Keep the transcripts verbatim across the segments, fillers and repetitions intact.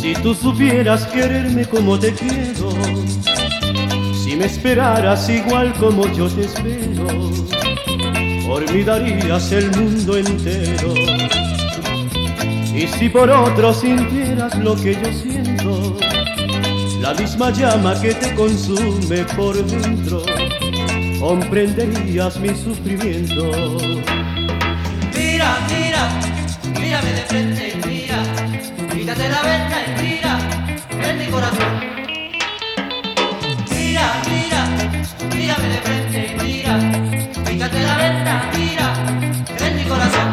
Si tú supieras quererme como te quiero, si me esperaras igual como yo te espero, por mí darías el mundo entero. Y si por otro sintieras lo que yo siento, la misma llama que te consume por dentro, comprenderías mi sufrimiento. Mira, mira, mírame de frente, mira, quítate la venda y mira en mi corazón. Mira, mira, mírame de frente, mira, quítate la venda, mira en mi corazón.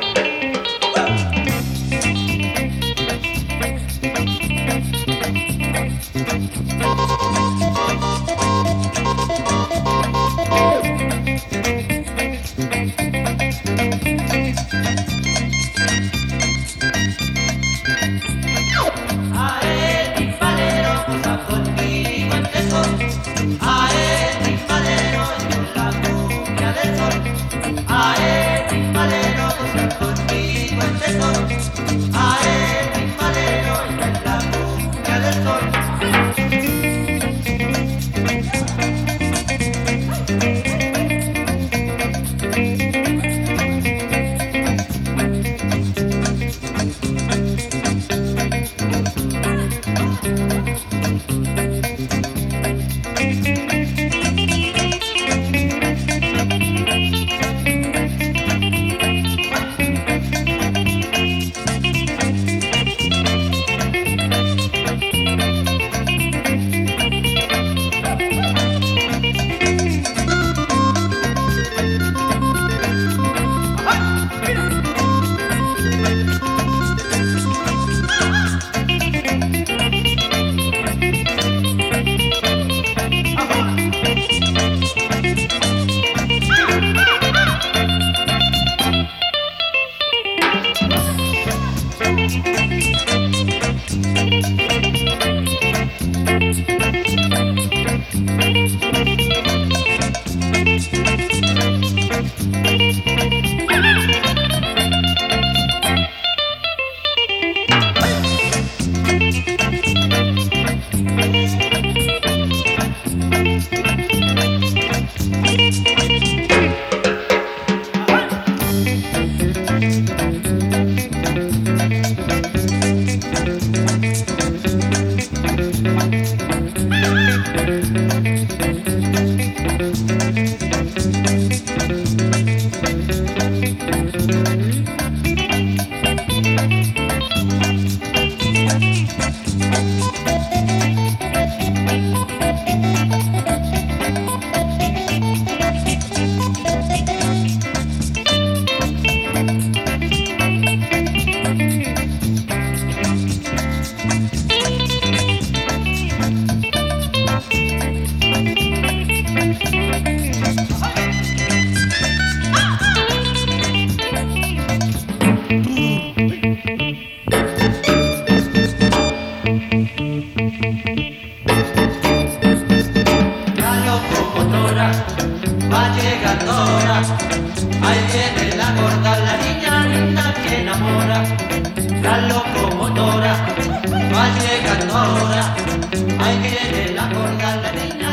Va llegando ahora, ahí viene la gorda, la niña linda que enamora. La locomotora va llegando ahora, ahí viene la gorda, la niña